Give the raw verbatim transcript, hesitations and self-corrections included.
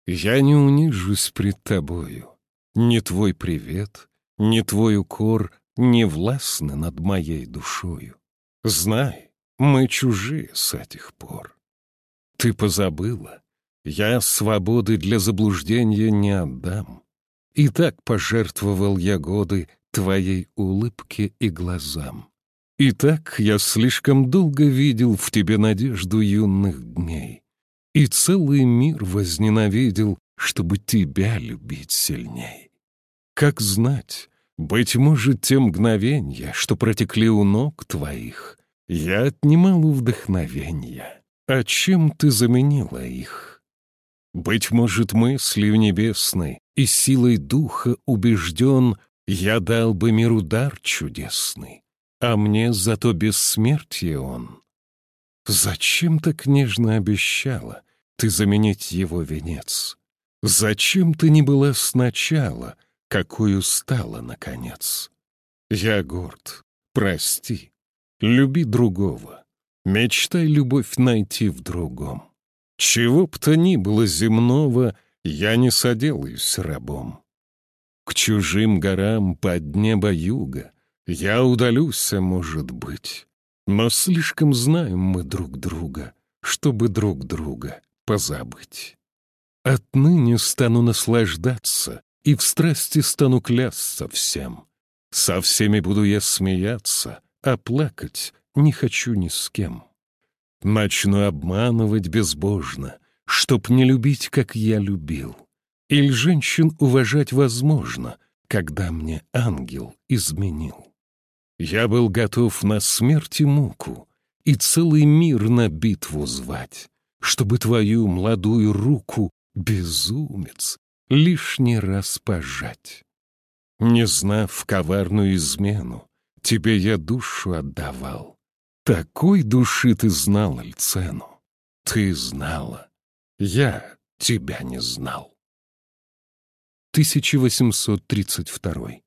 Я не унижусь пред тобою. Ни твой привет, ни твой укор не властны над моей душою. Знай, мы чужие с этих пор. Ты позабыла, я свободы для заблуждения не отдам. И так пожертвовал я годы твоей улыбке и глазам. И так я слишком долго видел в тебе надежду юных дней. И целый мир возненавидел, чтобы тебя любить сильней. Как знать, быть может, те мгновенья, что протекли у ног твоих, я отнимал у вдохновенья. А чем ты заменила их? Быть может, мыслью небесной и силой духа убежден, я дал бы миру дар чудесный, а мне зато бессмертие он. Зачем так нежно обещала ты заменить его венец? Зачем ты не была сначала, какую стала наконец? Я горд, прости, люби другого, мечтай любовь найти в другом. Чего б то ни было земного, я не соделаюсь рабом. К чужим горам под небо юга я удалюсь, может быть, но слишком знаем мы друг друга, чтобы друг друга позабыть. Отныне стану наслаждаться и в страсти стану клясться всем. Со всеми буду я смеяться, а плакать не хочу ни с кем. Начну обманывать безбожно, чтоб не любить, как я любил. Иль женщин уважать возможно, когда мне ангел изменил. Я был готов на смерть и муку и целый мир на битву звать, чтобы твою молодую руку, безумец, лишний раз пожать. Не знав коварную измену, тебе я душу отдавал. Такой души ты знала ль цену? Ты знала, я тебя не знал. тысяча восемьсот тридцать второй